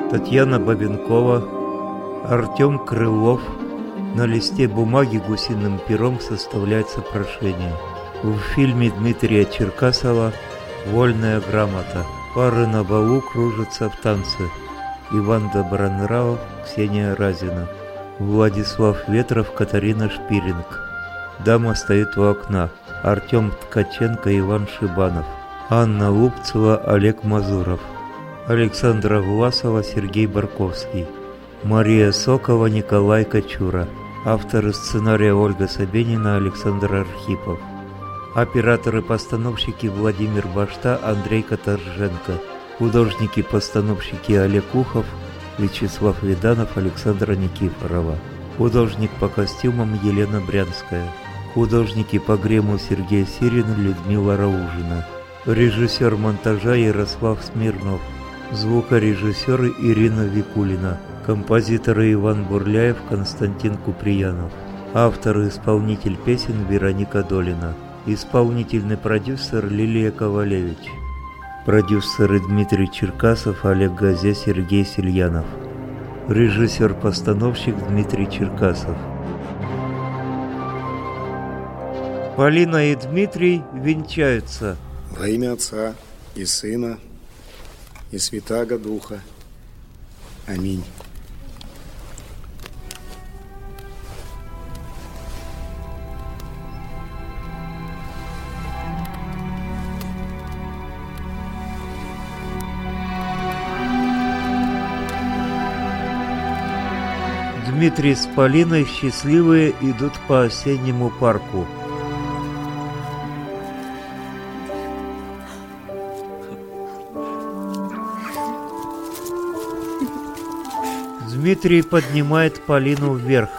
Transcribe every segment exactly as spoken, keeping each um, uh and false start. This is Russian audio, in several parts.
Татьяна Бабенкова, Артем Крылов. На листе бумаги гусиным пером составляется прошение. В фильме Дмитрия Черкасова «Вольная грамота». Пары на балу кружатся в танце. Иван Добронравов, Ксения Разина. Владислав Ветров, Катарина Шпиринг. Дама стоит у окна. Артем Ткаченко, Иван Шибанов. Анна Лупцева, Олег Мазуров. Александра Власова, Сергей Барковский. Мария Сокова, Николай Кочура. Авторы сценария Ольга Собенина, Александр Архипов. Операторы-постановщики Владимир Башта, Андрей Каторженко. Художники-постановщики Олег Ухов, Вячеслав Виданов, Александра Никифорова. Художник по костюмам Елена Брянская. Художники по гриму Сергей Сирин, Людмила Раужина. Режиссер монтажа Ярослав Смирнов. Звукорежиссеры Ирина Викулина. Композиторы Иван Бурляев, Константин Куприянов. Автор и исполнитель песен Вероника Долина. Исполнительный продюсер Лилия Ковалевич. Продюсеры Дмитрий Черкасов, Олег Газе, Сергей Сельянов. Режиссер-постановщик Дмитрий Черкасов. Полина и Дмитрий венчаются. Во имя Отца и Сына и Святаго Духа. Аминь. Дмитрий с Полиной счастливые идут по осеннему парку. Дмитрий поднимает Полину вверх.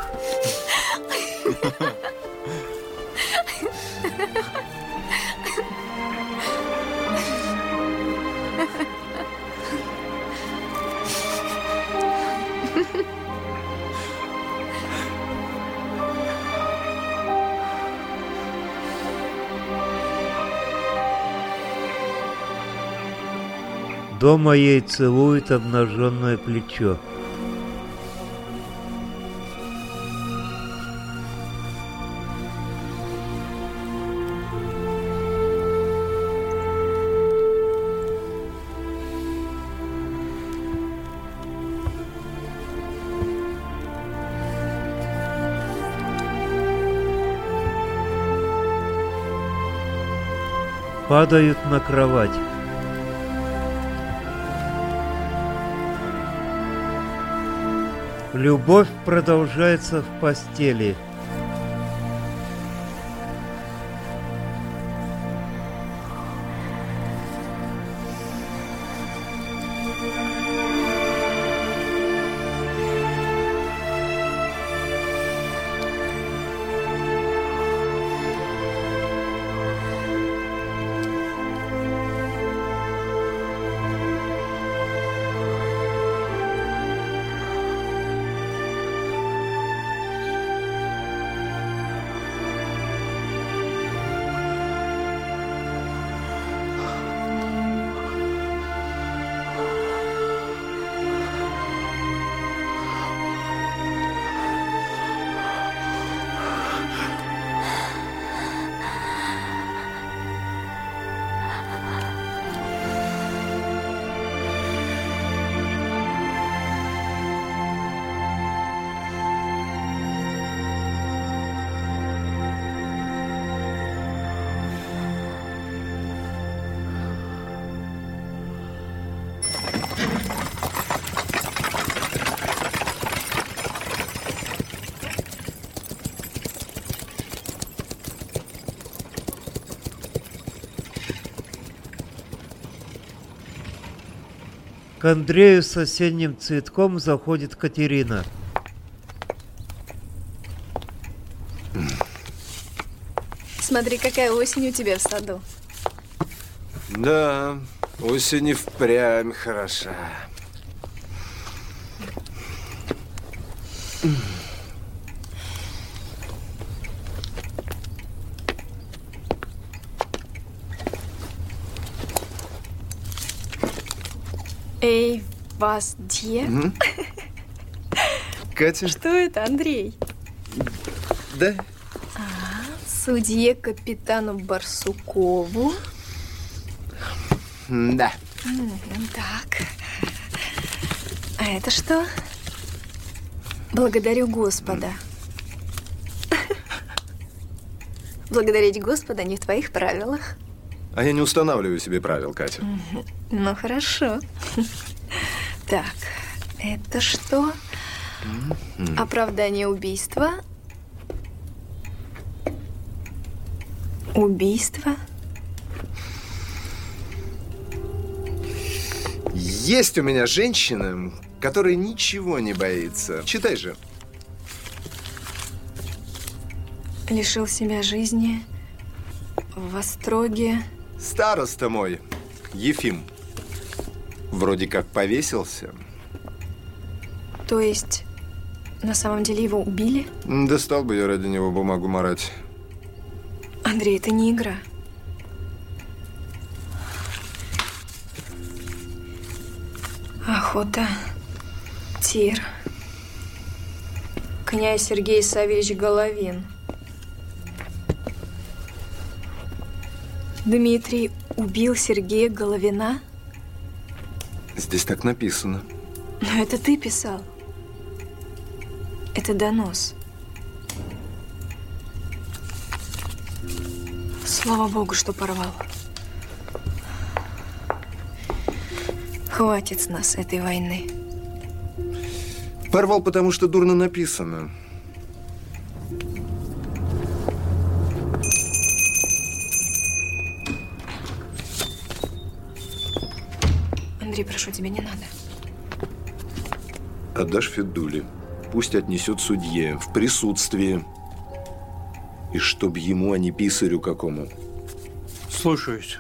Дома ей целует обнаженное плечо. Падают на кровать. Любовь продолжается в постели. К Андрею с осенним цветком заходит Катерина. Смотри, какая осень у тебя в саду. Да, осень и впрямь хороша. Эй, Гвоздье? Угу. Катя? Что это, Андрей? Да. А, судье капитану Барсукову. Да. Так. А это что? Благодарю Господа. Благодарить Господа не в твоих правилах. А я не устанавливаю себе правил, Катя. Ну, хорошо. Так, это что? Оправдание убийства. Убийство. Есть у меня женщина, которая ничего не боится. Читай же. Лишил себя жизни в Остроге. Староста мой, Ефим, вроде как повесился. То есть, на самом деле его убили? Да стал бы я ради него бумагу марать. Андрей, это не игра. Охота. Тир. Князь Сергей Савельевич Головин. Дмитрий убил Сергея Головина? Здесь так написано. Но это ты писал. Это донос. Слава Богу, что порвал. Хватит с нас этой войны. Порвал, потому что дурно написано. Андрей, прошу тебя, не надо. Отдашь Федуле. Пусть отнесет судье в присутствии. И чтоб ему, а не писарю какому. Слушаюсь.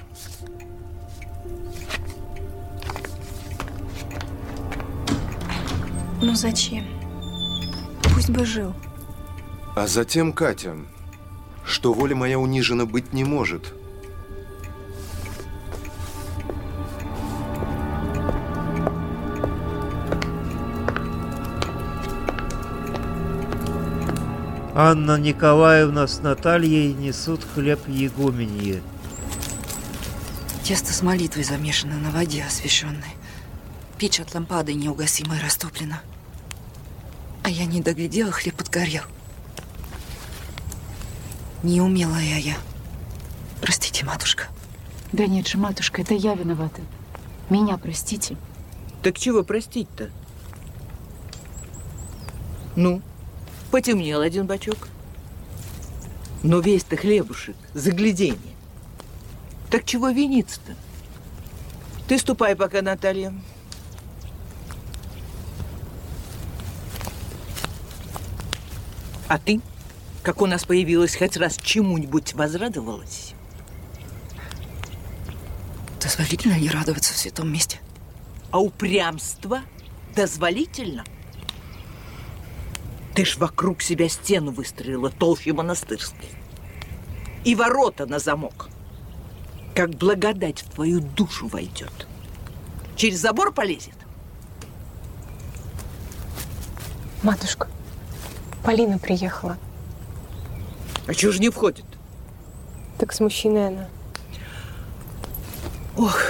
Ну зачем? Пусть бы жил. А затем, Катя, что воля моя унижена быть не может. Анна Николаевна с Натальей несут хлеб игуменье. Тесто с молитвой замешано на воде освященной. Печь от лампады неугасимой растоплена. А я не доглядела, хлеб подгорел. Неумелая я. Простите, матушка. Да нет же, матушка, это я виновата. Меня простите. Так чего простить-то? Ну, потемнел один бачок. Но весь-то хлебушек, загляденье. Так чего виниться-то? Ты ступай пока, Наталья. А ты, как у нас появилась, хоть раз чему-нибудь возрадовалась? Дозволительно не радоваться в святом месте? А упрямство дозволительно? Ты ж вокруг себя стену выстроила толще монастырской. И ворота на замок. Как благодать в твою душу войдет. Через забор полезет? Матушка, Полина приехала. А чего же не входит? Так с мужчиной она. Ох.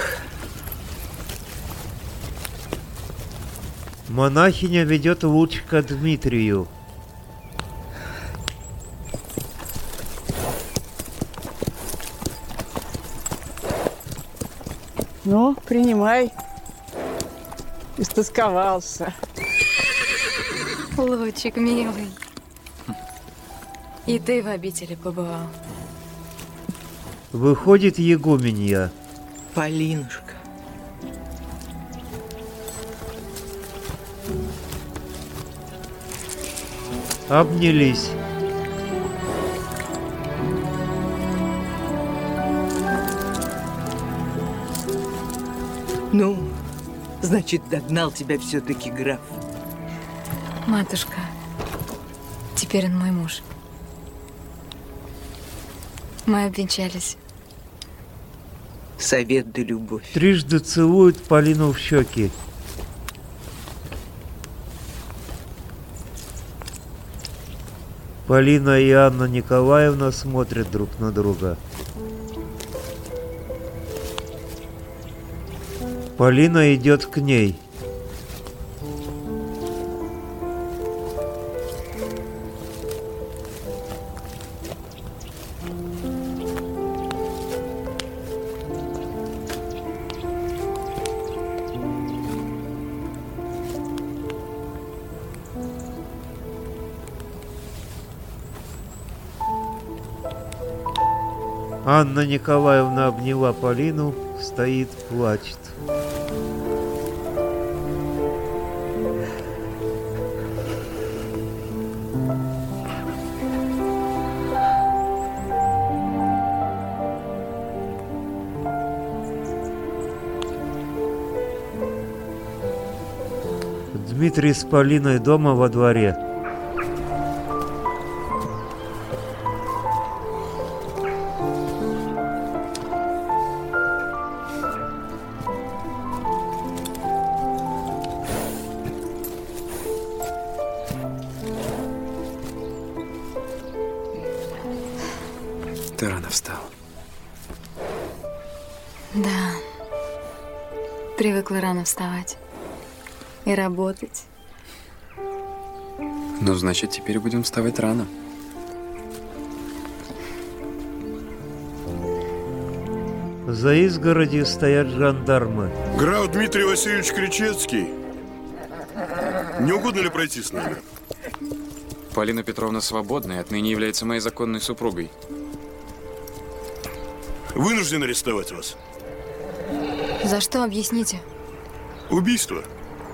Монахиня ведет луч к Дмитрию. Ну, принимай. Истосковался. Лучик, милый. И ты в обители побывал. Выходит игуменья. Полинушка. Обнялись. Ну, значит, догнал тебя все-таки граф. Матушка, теперь он мой муж. Мы обвенчались. Совет да любовь. Трижды целуют Полину в щеки. Полина и Анна Николаевна смотрят друг на друга. Полина идет к ней. Анна Николаевна обняла Полину, стоит, плачет. Дмитрий с Полиной дома во дворе. Ты рано встал. Да. Привыкла рано вставать. И работать. Ну, значит, теперь будем вставать рано. За изгородью стоят жандармы. Граф Дмитрий Васильевич Кричевский. Не угодно ли пройти с нами? Полина Петровна свободна и отныне является моей законной супругой. Вынужден арестовать вас. За что, объясните? Убийство.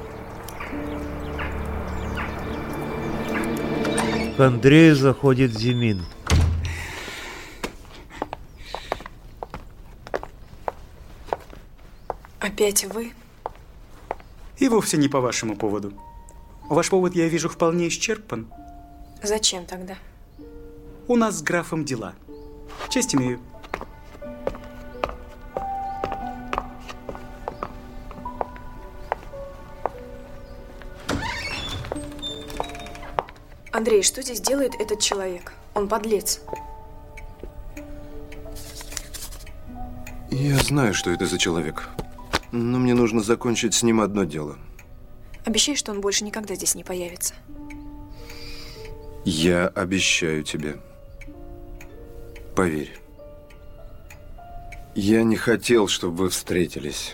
К Андрею заходит Зимин. Опять вы? И вовсе не по вашему поводу. Ваш повод, я вижу, вполне исчерпан. Зачем тогда? У нас с графом дела. Честь имею. Андрей, что здесь делает этот человек? Он подлец. Я знаю, что это за человек. Но мне нужно закончить с ним одно дело. Обещай, что он больше никогда здесь не появится. Я обещаю тебе. Поверь. Я не хотел, чтобы вы встретились.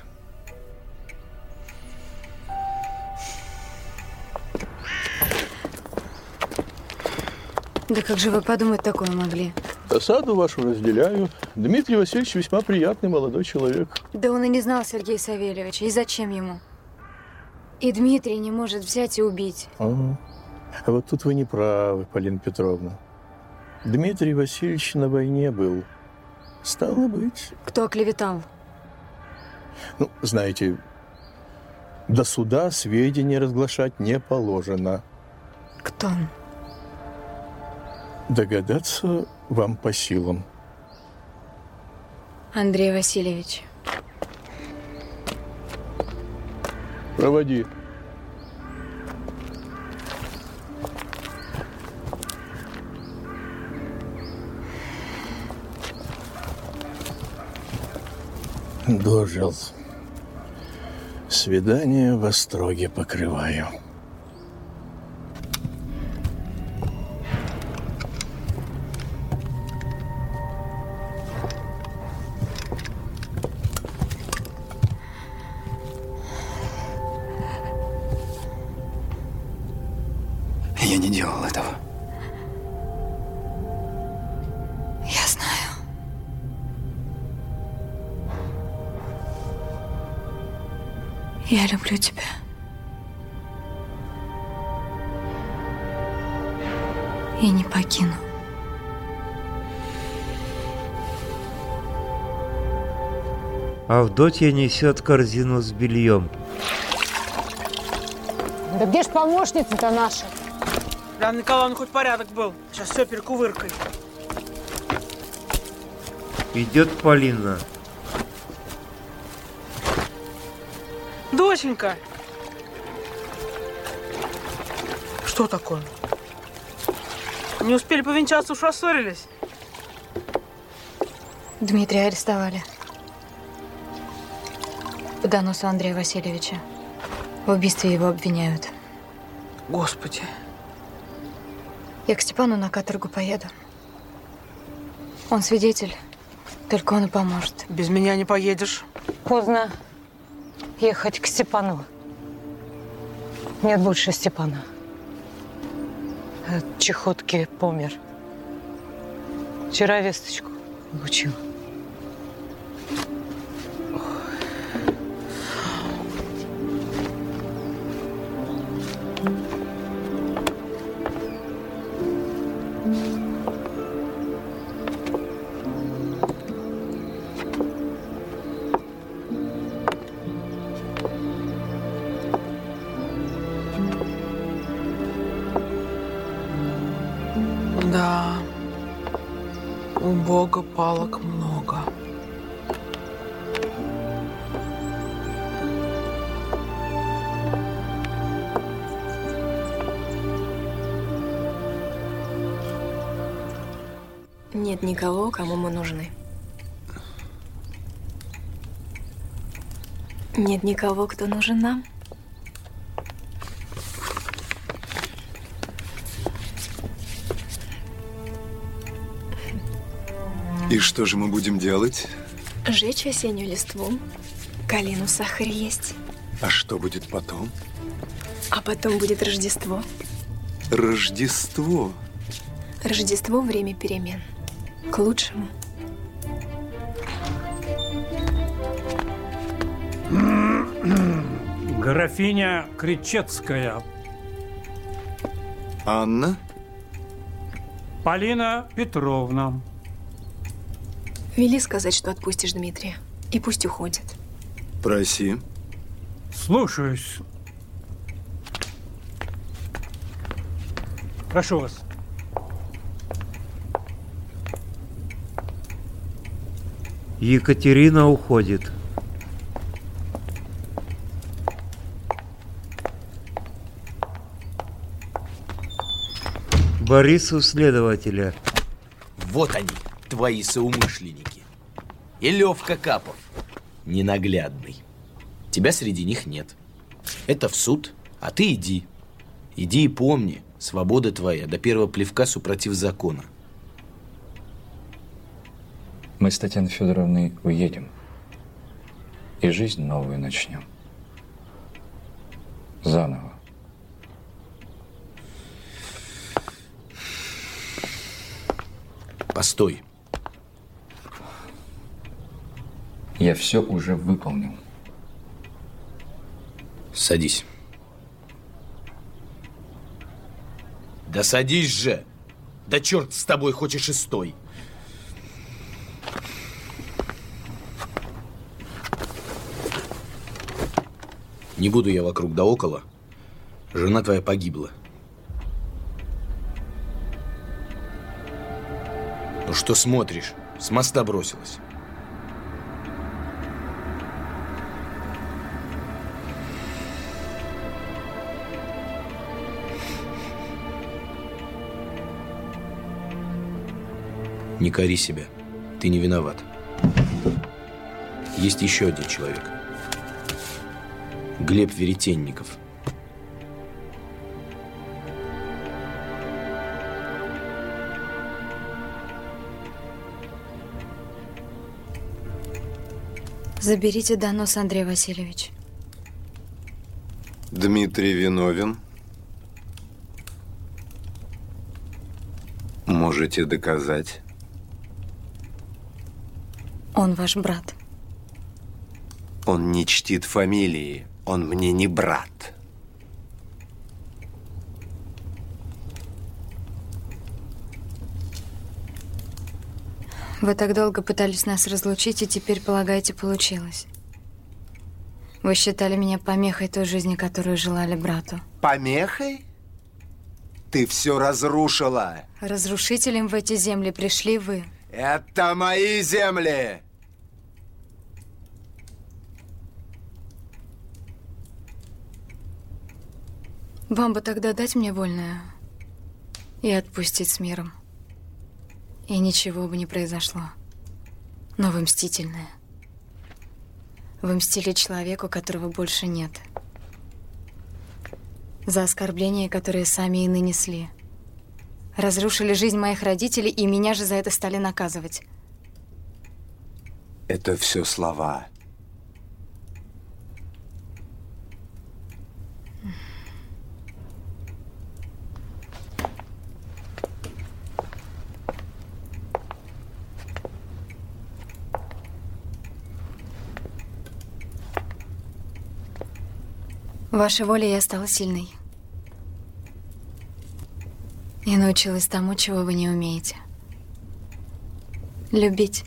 Да как же вы подумать такое могли? Досаду вашу разделяю. Дмитрий Васильевич весьма приятный молодой человек. Да он и не знал Сергея Савельевича. И зачем ему? И Дмитрий не может взять и убить. А, а вот тут вы не правы, Полина Петровна. Дмитрий Васильевич на войне был. Стало быть. Кто оклеветал? Ну, знаете, до суда сведения разглашать не положено. Кто он? Догадаться вам по силам. Андрей Васильевич. Проводи. Дожил. Свидание в Остроге покрываю. Я не делал этого. Я знаю. Я люблю тебя. И не покину. Авдотья несет корзину с бельем. Да где ж помощница-то наша? Анна Николаевна, хоть порядок был. Сейчас все перекувыркой. Идет Полина. Доченька! Что такое? Не успели повенчаться, уж рассорились. Дмитрия арестовали. По доносу Андрея Васильевича. В убийстве его обвиняют. Господи. Я к Степану на каторгу поеду. Он свидетель. Только он и поможет. Без меня не поедешь. Поздно ехать к Степану. Нет больше Степана. От чехотки помер. Вчера весточку получил. Да, у Бога палок много. Нет никого, кому мы нужны. Нет никого, кто нужен нам. И что же мы будем делать? Жечь осеннюю листву. Калину, сахар есть. А что будет потом? А потом будет Рождество. Рождество? Рождество – время перемен. К лучшему. Графиня Кричецкая. Анна? Полина Петровна. Вели сказать, что отпустишь Дмитрия. И пусть уходит. Проси. Слушаюсь. Прошу вас. Екатерина уходит. Борис у следователя. Вот они, твои соумышленники. И Левка Капов, ненаглядный. Тебя среди них нет. Это в суд, а ты иди. Иди и помни, свобода твоя до первого плевка супротив закона. Мы с Татьяной Федоровной уедем. И жизнь новую начнем. Заново. Постой. Я все уже выполнил. Садись. Да садись же! Да черт с тобой, хочешь и стой. Не буду я вокруг да около. Жена твоя погибла. Ну что смотришь? С моста бросилась. Не кори себя. Ты не виноват. Есть еще один человек. Глеб Веретенников. Заберите донос, Андрей Васильевич. Дмитрий виновен. Можете доказать? Он ваш брат. Он не чтит фамилии. Он мне не брат. Вы так долго пытались нас разлучить, и теперь, полагаете, получилось. Вы считали меня помехой той жизни, которую желали брату. Помехой? Ты все разрушила. Разрушителем в эти земли пришли вы. Это мои земли! Вам бы тогда дать мне вольное. и отпустить с миром. И ничего бы не произошло. Но вы мстительная. Вы мстили человеку, которого больше нет. За оскорбления, которые сами и нанесли. Разрушили жизнь моих родителей, и меня же за это стали наказывать. Это все слова. Вашей волей я стала сильной. И научилась тому, чего вы не умеете. Любить.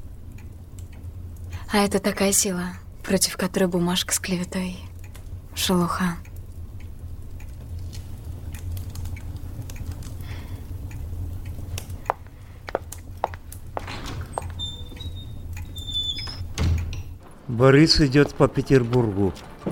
А это такая сила, против которой бумажка с клеветой. Шелуха. Борис идет по Петербургу.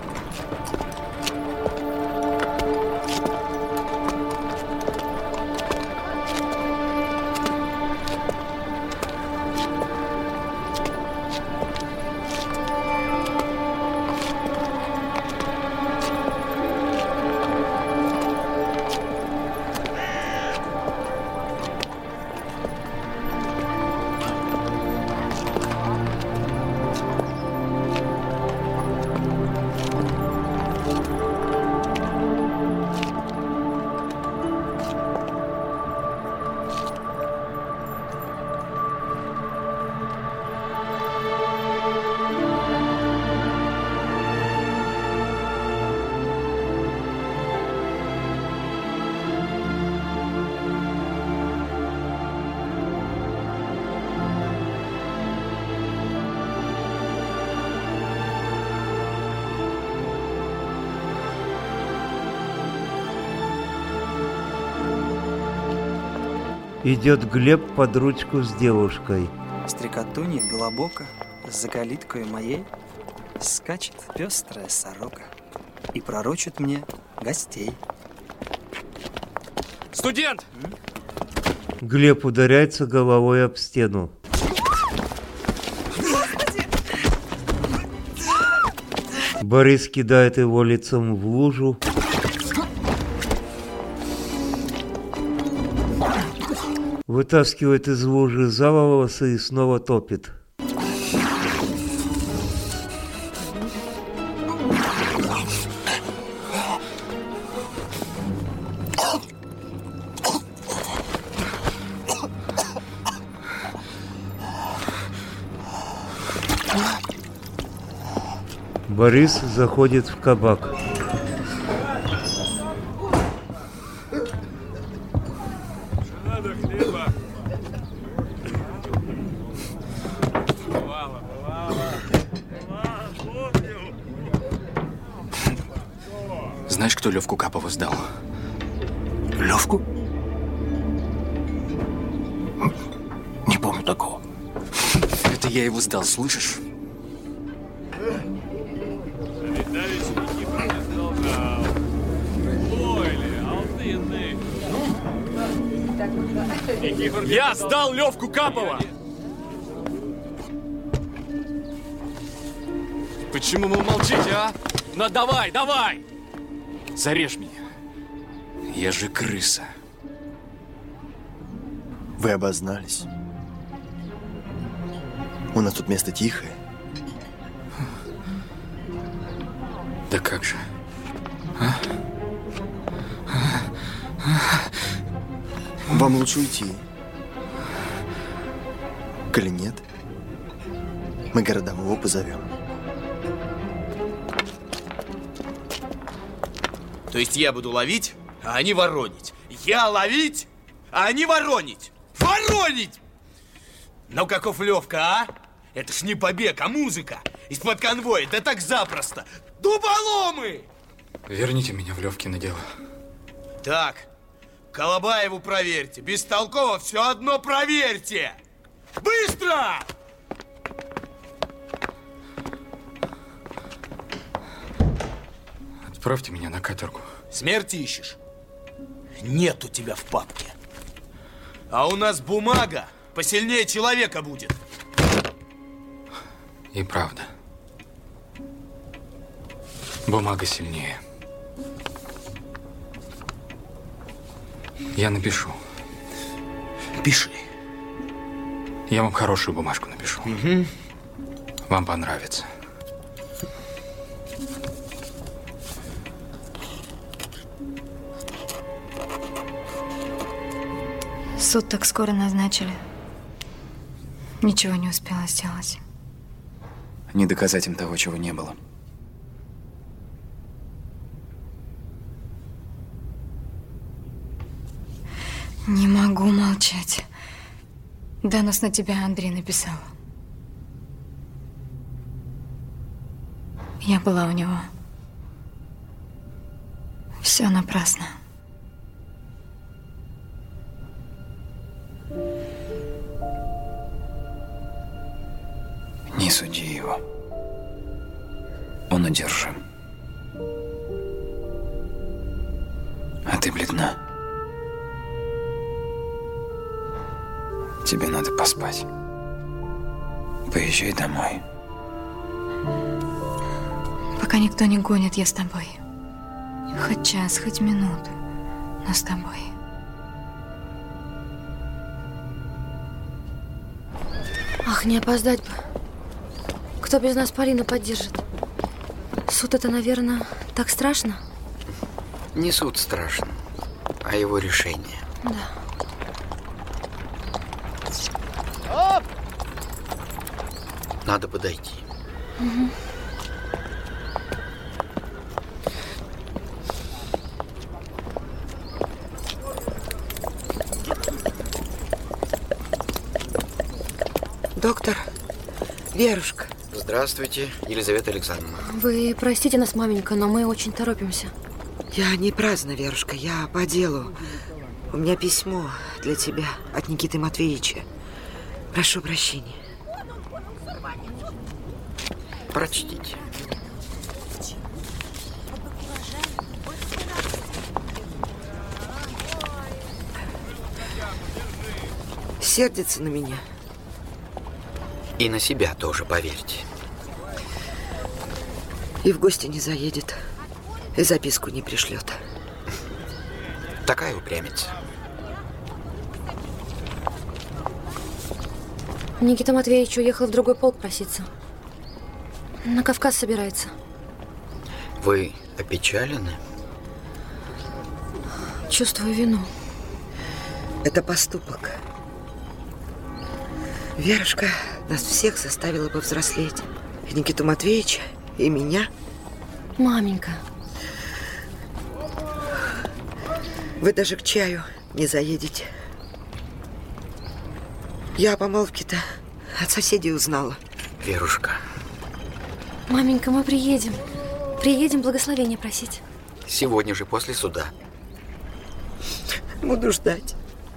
Идет Глеб под ручку с девушкой. Стрекотунья белобока за калиткою моей скачет пестрая сорока и пророчит мне гостей. Студент! М? Глеб ударяется головой об стену. Борис кидает его лицом в лужу. Вытаскивает из лужи за волосы и снова топит. Борис заходит в кабак. Знаешь, кто Левку Капову сдал? Левку? Не помню такого. Это я его сдал, слышишь? Я сдал Левку Капова! Почему вы молчите, а? Ну давай, давай! Зарежь меня. Я же крыса. Вы обознались. У нас тут место тихое. Да как же? А? Вам лучше уйти. Коли нет, мы городового позовем. То есть я буду ловить, а они воронить. Я ловить, а они воронить. Воронить! Ну каков Левка, а? Это ж не побег, а музыка. Из-под конвоя, да так запросто. Дуболомы! Верните меня в Левкино дело. Так, Колобаеву проверьте. Бестолково все одно проверьте. Быстро! Отправьте меня на каторгу. Смерти ищешь? нет у тебя в папке. А у нас бумага посильнее человека будет. И правда. Бумага сильнее. Я напишу. Пиши. Я вам хорошую бумажку напишу. Угу. Вам понравится. Суд так скоро назначили. Ничего не успела сделать. Не доказать им того, чего не было. Не могу молчать. Донос на тебя Андрей написал. Я была у него. Все напрасно. Не суди его. Он одержим. А ты бледна. Тебе надо поспать. Поезжай домой. Пока никто не гонит, я с тобой. Хоть час, хоть минуту, но с тобой. Ах, не опоздать бы. Кто без нас Полину поддержит? Суд это, наверное, так страшно? Не суд страшен, а его решение. Да. Надо подойти. Угу. Доктор, Верушка. Здравствуйте, Елизавета Александровна. Вы простите нас, маменька, но мы очень торопимся. Я не праздно, Верушка, я по делу. У меня письмо для тебя от Никиты Матвеевича. Прошу прощения. Прочтите. Сердится на меня. И на себя тоже, поверьте. И в гости не заедет, и записку не пришлет. Такая упрямится. Никита Матвеевич уехал в другой полк проситься. На Кавказ собирается. Вы опечалены? Чувствую вину. Это поступок. Верушка нас всех заставила повзрослеть. И Никиту Матвеевича, и меня. Маменька. Вы даже к чаю не заедете. Я о помолвке-то от соседей узнала. Верушка. Маменька, мы приедем. Приедем благословения просить. Сегодня же, после суда. Буду ждать.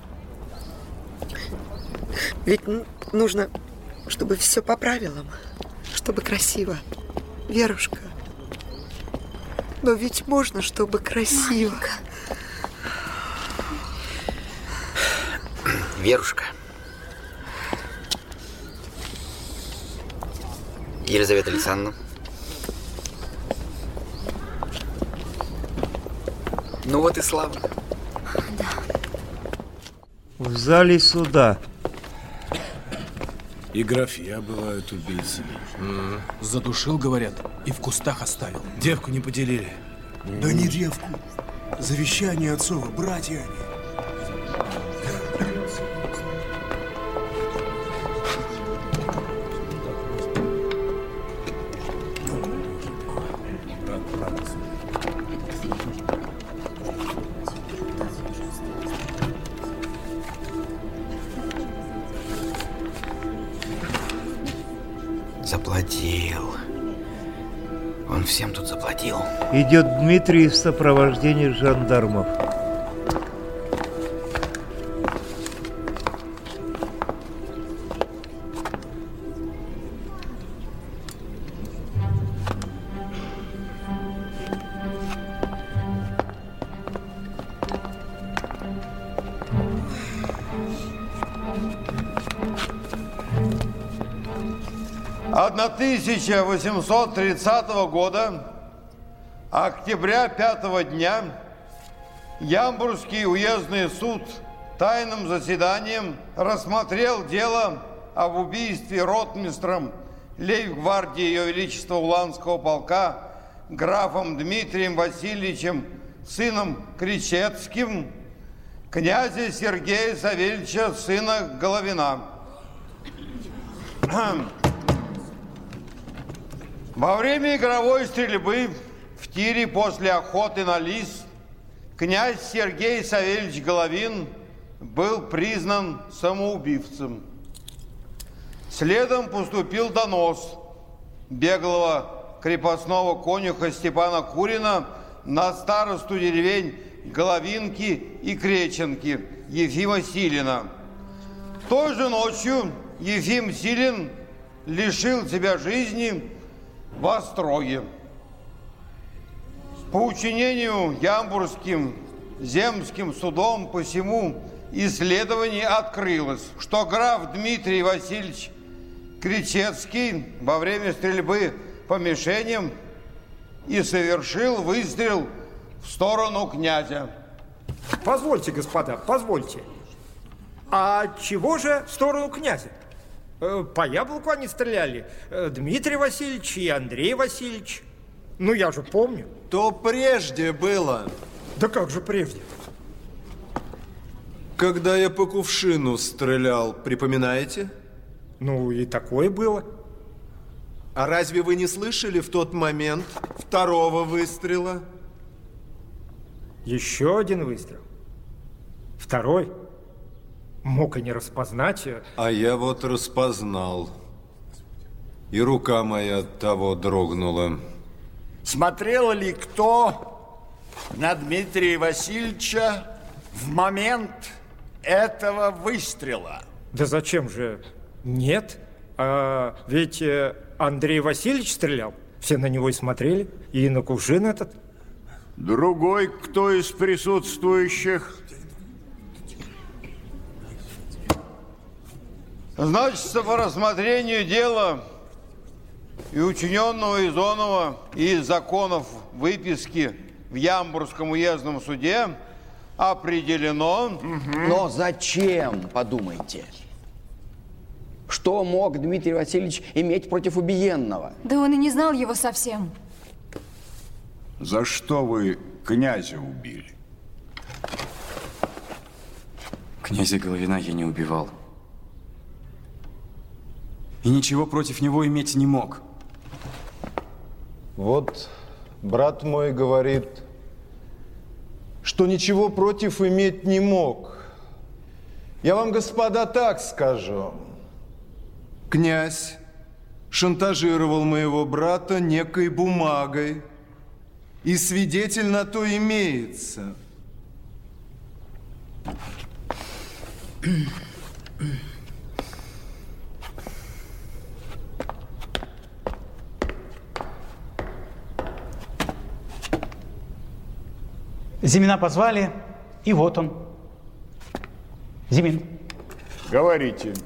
Ведь нужно, чтобы все по правилам, чтобы красиво. Верушка. Но ведь можно, чтобы красиво. Маменька. Верушка. Елизавета Александровна. Ну вот и славно. Да. В зале суда. И графья бывают убийцами. Mm. Задушил, говорят, и в кустах оставил. Девку не поделили. Mm. Да не девку. Завещание отцова, братья они. Заплатил. Он всем тут заплатил. Идет Дмитрий в сопровождении жандармов. тысяча восемьсот тридцатого года, октября пятого дня, Ямбургский уездный суд тайным заседанием рассмотрел дело об убийстве ротмистром лейб-гвардии Ее Величества Уланского полка графом Дмитрием Васильевичем, сыном Кричетским, князя Сергея Савельевича, сына Головина. Во время игровой стрельбы в тире после охоты на лис князь Сергей Савельевич Головин был признан самоубийцем. Следом поступил донос беглого крепостного конюха Степана Курина на старосту деревень Головинки и Креченки Ефима Силина. Той же ночью Ефим Силин лишил себя жизни в Остроге. По учинению Ямбургским земским судом посему исследование открылось, что граф Дмитрий Васильевич Кричетский во время стрельбы по мишеням и совершил выстрел в сторону князя. Позвольте, господа, позвольте. А чего же в сторону князя? По яблоку они стреляли. Дмитрий Васильевич и Андрей Васильевич. Ну, я же помню. То прежде было. Да как же прежде? Когда я по кувшину стрелял, припоминаете? Ну, и такое было. А разве вы не слышали в тот момент второго выстрела? Еще один выстрел. Второй. Мог и не распознать. А я вот распознал. И рука моя от того дрогнула. Смотрел ли кто на Дмитрия Васильевича в момент этого выстрела? Да зачем же? Нет. А ведь Андрей Васильевич стрелял. Все на него и смотрели. И на кувшин этот. Другой кто из присутствующих? Значит, по рассмотрению дела и учиненного Изонова и из законов выписки в Ямбургском уездном суде определено... Угу. Но зачем, подумайте? Что мог Дмитрий Васильевич иметь против убиенного? Да он и не знал его совсем. За что вы князя убили? Князя Головина я не убивал. И ничего против него иметь не мог. Вот брат мой говорит, что ничего против иметь не мог. Я вам, господа, так скажу. Князь шантажировал моего брата некой бумагой, и свидетель на то имеется. Зимина позвали, и вот он. Зимин. Говорите.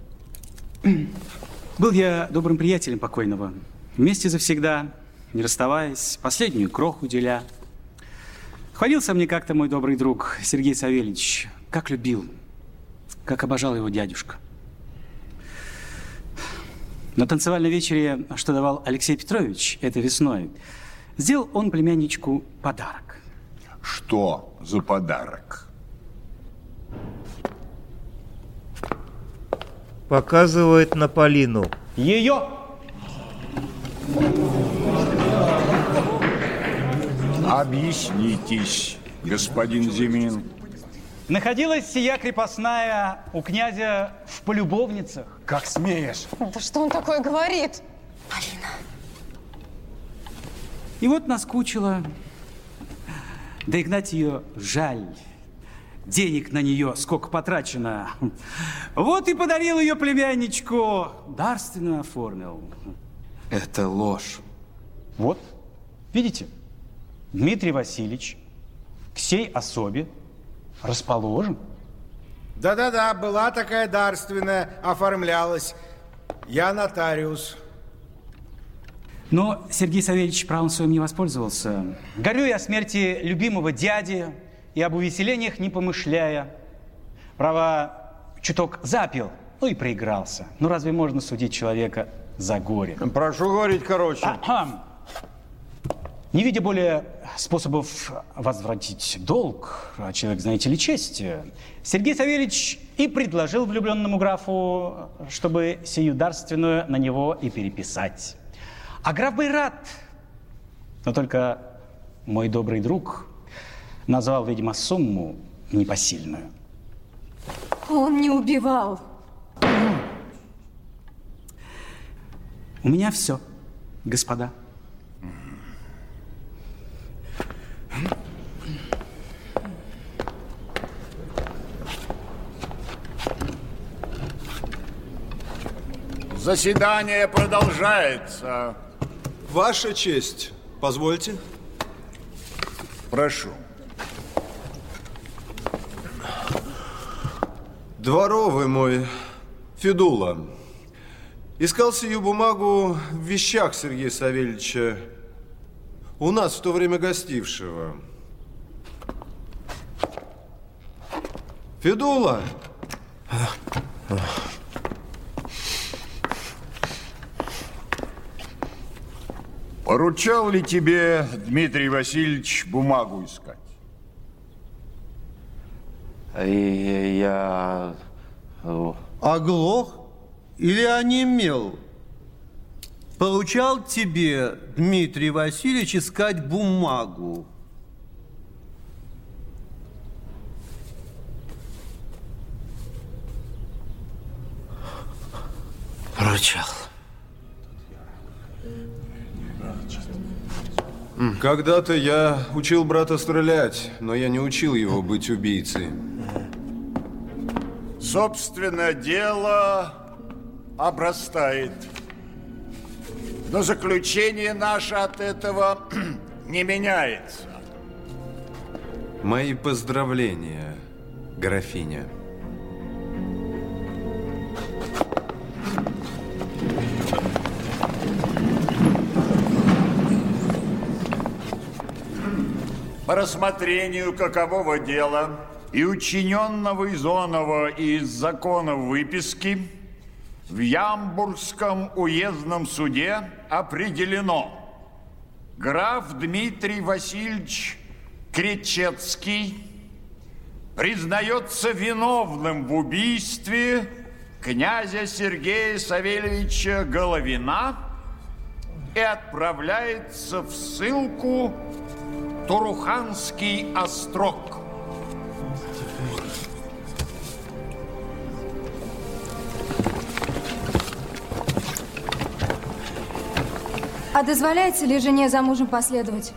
Был я добрым приятелем покойного. Вместе завсегда, не расставаясь, последнюю кроху деля. Хвалился мне как-то мой добрый друг Сергей Савельевич, как любил, как обожал его дядюшка. На танцевальном вечере, что давал Алексей Петрович этой весной, сделал он племянничку подарок. Что за подарок? Показывает на Полину. Ее! Объяснитесь, господин Зимин. Находилась сия крепостная у князя в полюбовницах. Как смеешь? Да что он такое говорит? Полина. И вот наскучила. Да и гнать ее жаль. Денег на нее сколько потрачено. Вот и подарил ее племянничку. Дарственно оформил. Это ложь. Вот, видите, Дмитрий Васильевич к сей особе расположен. Да-да-да, была такая дарственная, оформлялась. Я нотариус. Но Сергей Савельевич правом своим не воспользовался. Горю я о смерти любимого дяди и об увеселениях не помышляя. Право, чуток запил, ну и проигрался. Ну разве можно судить человека за горе? Прошу говорить короче. А-а. Не видя более способов возвратить долг, а человек, знаете ли, честь, Сергей Савельевич и предложил влюбленному графу, чтобы сию дарственную на него и переписать. А граф бы и рад, но только мой добрый друг назвал, видимо, сумму непосильную. Он не убивал. У меня все, господа. Заседание продолжается. Ваша честь, позвольте. Прошу. Дворовый мой, Федула, искал сию бумагу в вещах Сергея Савельевича, у нас в то время гостившего. Федула! Поручал ли тебе Дмитрий Васильевич бумагу искать? Я... Оглох или онемел? Поручал тебе Дмитрий Васильевич искать бумагу. Поручал. Когда-то я учил брата стрелять, но я не учил его быть убийцей. Собственно, дело обрастает. Но заключение наше от этого не меняется. Мои поздравления, графиня. По рассмотрению какового дела и учиненного Изонова из законов выписки в Ямбургском уездном суде определено: граф Дмитрий Васильевич Кречетский признается виновным в убийстве князя Сергея Савельевича Головина и отправляется в ссылку Туруханский острог. А дозволяется ли жене за мужем последовать?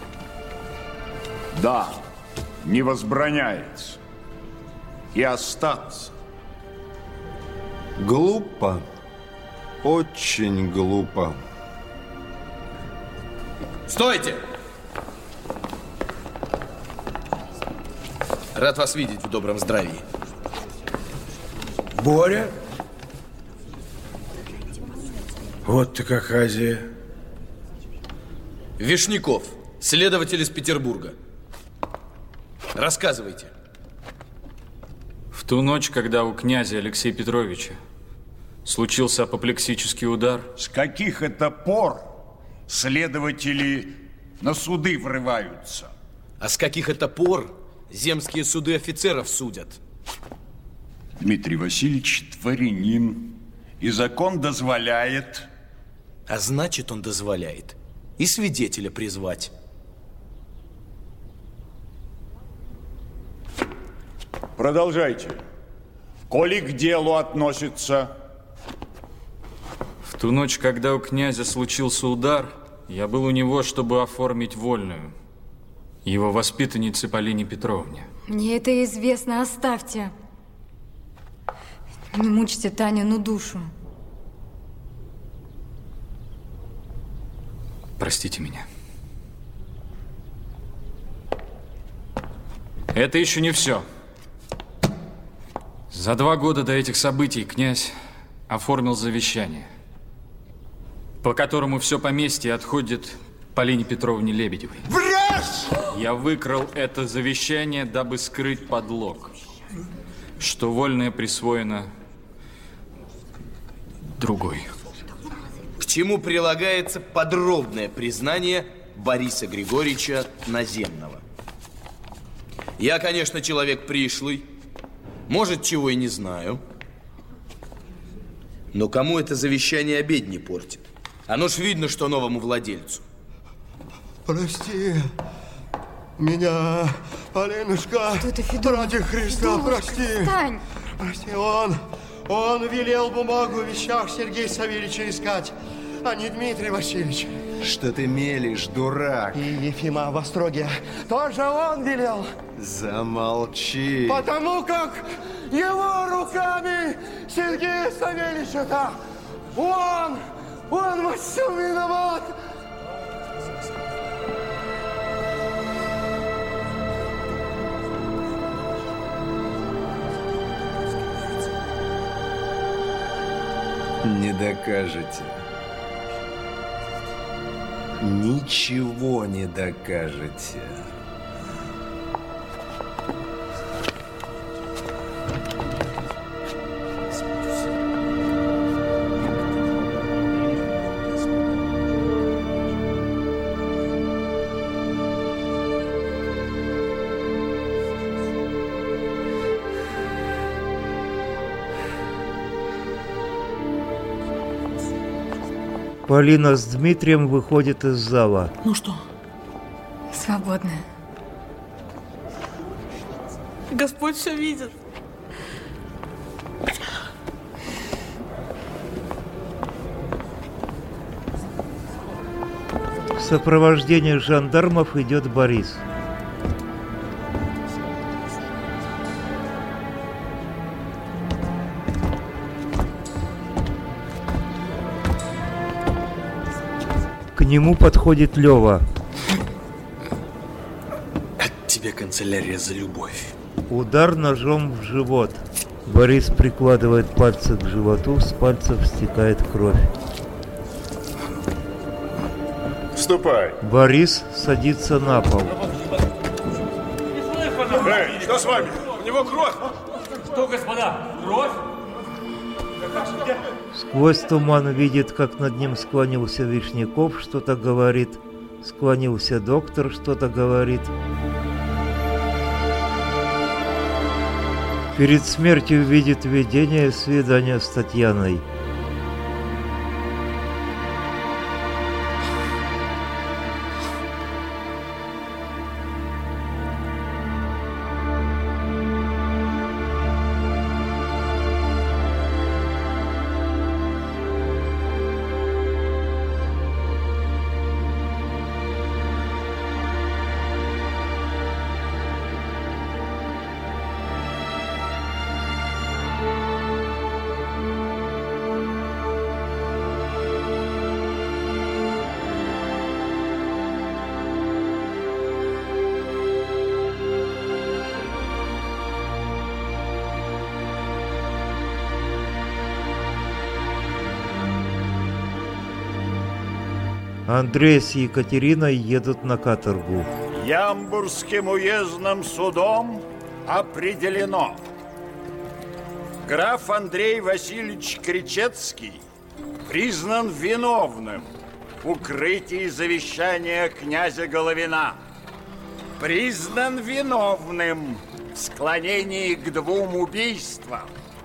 Да, не возбраняется. И остаться. Глупо. Очень глупо. Стойте! Рад вас видеть в добром здравии. Боря? Вот ты как Азия. Вишняков, следователь из Петербурга. Рассказывайте. В ту ночь, когда у князя Алексея Петровича случился апоплексический удар... С каких это пор следователи на суды врываются? А с каких это пор земские суды офицеров судят? Дмитрий Васильевич дворянин, и закон дозволяет. А значит, он дозволяет и свидетеля призвать. Продолжайте. Коли к делу относится. В ту ночь, когда у князя случился удар, я был у него, чтобы оформить вольную его воспитаннице Полине Петровне. Мне это известно, оставьте. Не мучьте Танину душу. Простите меня. Это еще не все. За два года до этих событий князь оформил завещание. по которому все поместье отходит Полине Петровне Лебедевой. Врешь! Я выкрал это завещание, дабы скрыть подлог, что вольное присвоено другой. К чему прилагается подробное признание Бориса Григорьевича Наземного. Я, конечно, человек пришлый, может, чего и не знаю, но кому это завещание обед не портит? Оно ж видно, что новому владельцу. Прости меня, Полинушка. Что ты, Федор? Ради Христа, Федорушка, прости. встань. Прости, он, он велел бумагу в вещах Сергея Савельича искать, а не Дмитрий Васильевич. Что ты мелешь, дурак? И Ефима в Остроге тоже он велел. Замолчи. Потому как его руками Сергей Савельич-то, он, он во всем виноват. Не докажете. Ничего не докажете. Полина с Дмитрием выходит из зала. Ну что? Свободная. Господь все видит. В сопровождении жандармов идет Борис. К нему подходит Лёва. От тебя канцелярия за любовь. Удар ножом в живот. Борис прикладывает пальцы к животу, с пальцев стекает кровь. Ступай. Борис садится на пол. Эй, что с вами? У него кровь! Что, господа, кровь? Сквозь туман видит, как над ним склонился Вишняков, что-то говорит. Склонился доктор, что-то говорит. Перед смертью видит видение свидания с Татьяной. Андрей с Екатериной едут на каторгу. Ямбурским уездным судом определено. Граф Андрей Васильевич Кричецкий признан виновным в укрытии завещания князя Головина. Признан виновным в склонении к двум убийствам.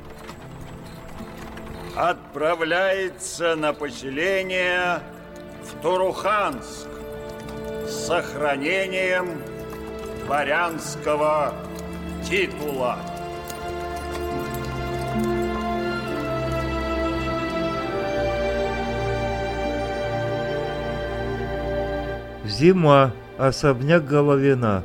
Отправляется на поселение в Туруханск с сохранением дворянского титула. Зима. Особняк Головина.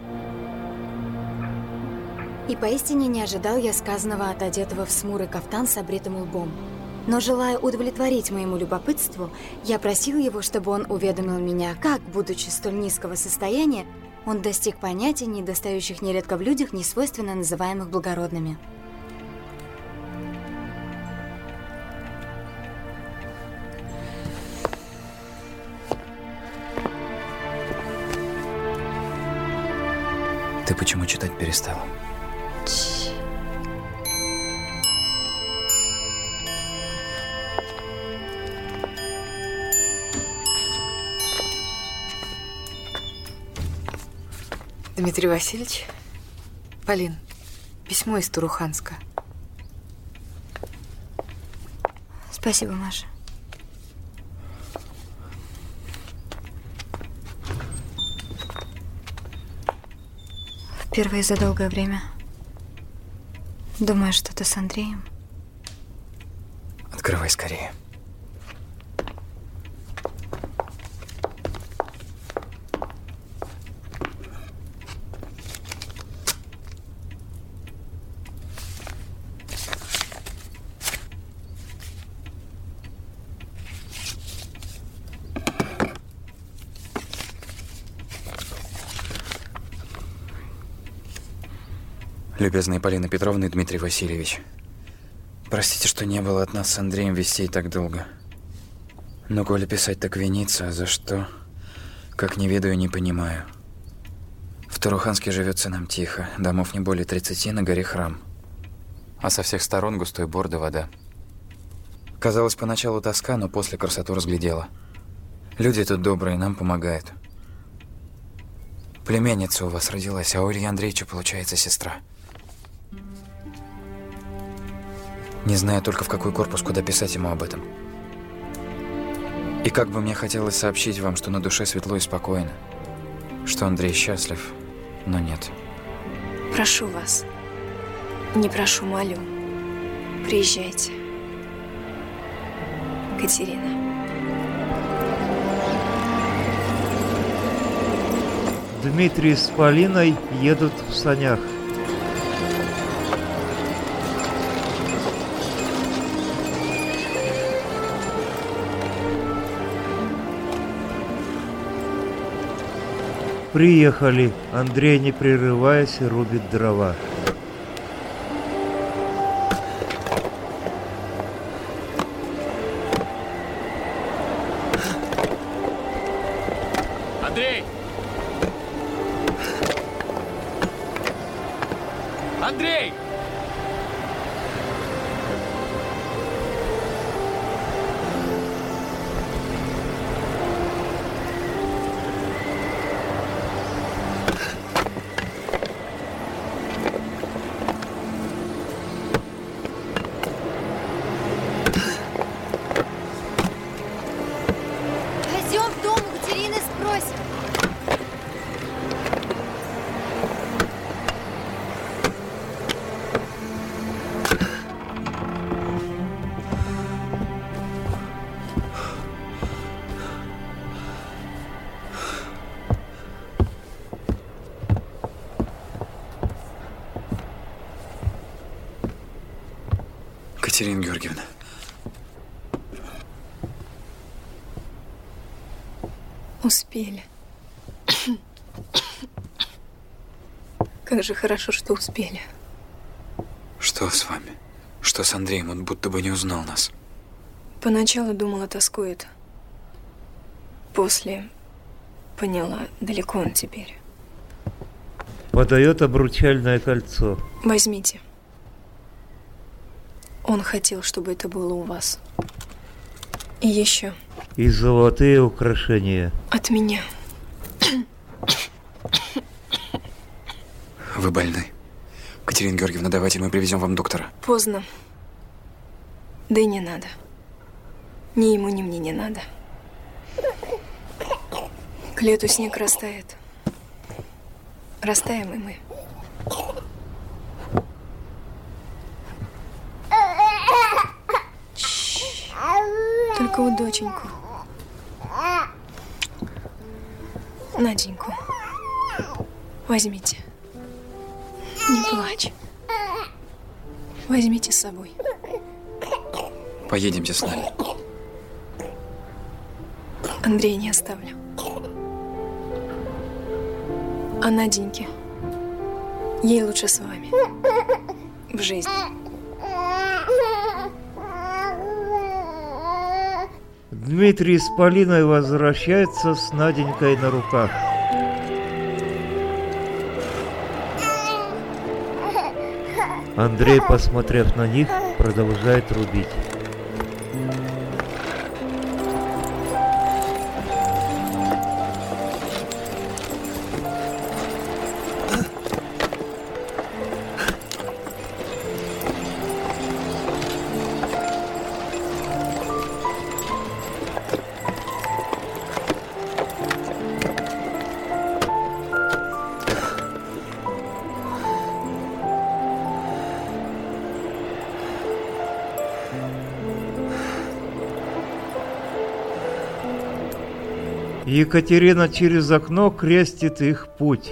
И поистине не ожидал я сказанного от одетого в смурый кафтан с обритым лбом. Но, желая удовлетворить моему любопытству, я просил его, чтобы он уведомил меня, как, будучи столь низкого состояния, он достиг понятий, недостающих нередко в людях, несвойственно называемых благородными. Ты почему читать перестала? Дмитрий Васильевич, Полин, письмо из Туруханска. Спасибо, Маша. Впервые за долгое время думаю, что ты с Андреем. Открывай скорее. Любезная Полина Петровна и Дмитрий Васильевич, простите, что не было от нас с Андреем вестей так долго. Но коли писать так виниться, а за что, как не ведаю, не понимаю. В Туруханске живется нам тихо, домов не более тридцати, на горе храм. А со всех сторон густой бор да вода. Казалось, поначалу тоска, но после красоту разглядела. Люди тут добрые, нам помогают. Племянница у вас родилась, а у Ильи Андреевича, получается, сестра. Не знаю только, в какой корпус, куда писать ему об этом. И как бы мне хотелось сообщить вам, что на душе светло и спокойно, что Андрей счастлив, но нет. Прошу вас, не прошу, молю, приезжайте. Катерина. Дмитрий с Полиной едут в санях. Приехали. Андрей, не прерываясь, рубит дрова. Андрей! Андрей! Пойдем в дом у Катерины спросим. Катерина Георгиевна. Успели. Как же хорошо, что успели. Что с вами? Что с Андреем? Он будто бы не узнал нас. Поначалу думала, тоскует. После поняла, далеко он теперь. Подает обручальное кольцо. Возьмите. Он хотел, чтобы это было у вас. И еще. И золотые украшения. От меня. Вы больны. Катерина Георгиевна, давайте мы привезем вам доктора. Поздно. Да и не надо. Ни ему, ни мне не надо. К лету снег растает. Растаем и мы. Только у доченьку. Наденьку. Возьмите. Не плачь. Возьмите с собой. Поедемте с нами. Андрея не оставлю. А Наденьке? Ей лучше с вами. В жизни. Дмитрий с Полиной возвращается с Наденькой на руках. Андрей, посмотрев на них, продолжает рубить. Екатерина через окно крестит их путь.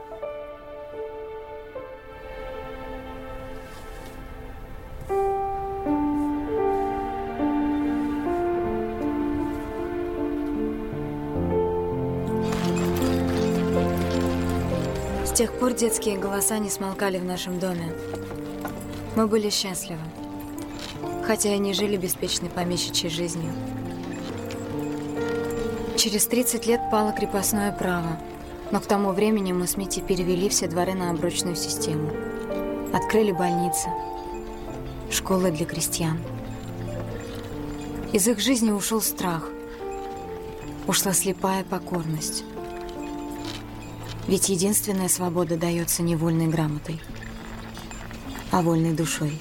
С тех пор детские голоса не смолкали в нашем доме. Мы были счастливы, хотя и не жили беспечной помещичьей жизнью. Через тридцать лет пало крепостное право, но к тому времени мы с Митей перевели все дворы на оброчную систему. Открыли больницы, школы для крестьян. Из их жизни ушел страх, ушла слепая покорность. Ведь единственная свобода дается не вольной грамотой, а вольной душой.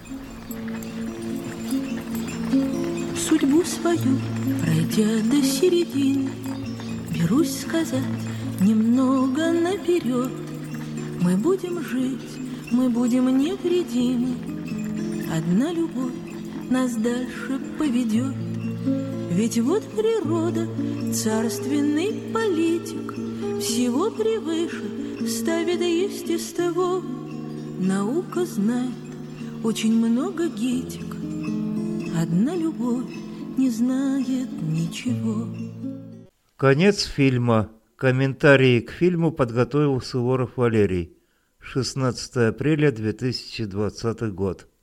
Судьбу свою, пройдя до середины, берусь сказать немного наперед. Мы будем жить, мы будем невредимы. Одна любовь нас дальше поведет. Ведь вот природа, царственный политик, всего превыше ставит естество. Наука знает очень много гетик. Одна любовь не знает ничего. Конец фильма. Комментарии к фильму подготовил Суворов Валерий. шестнадцатое апреля две тысячи двадцатый год.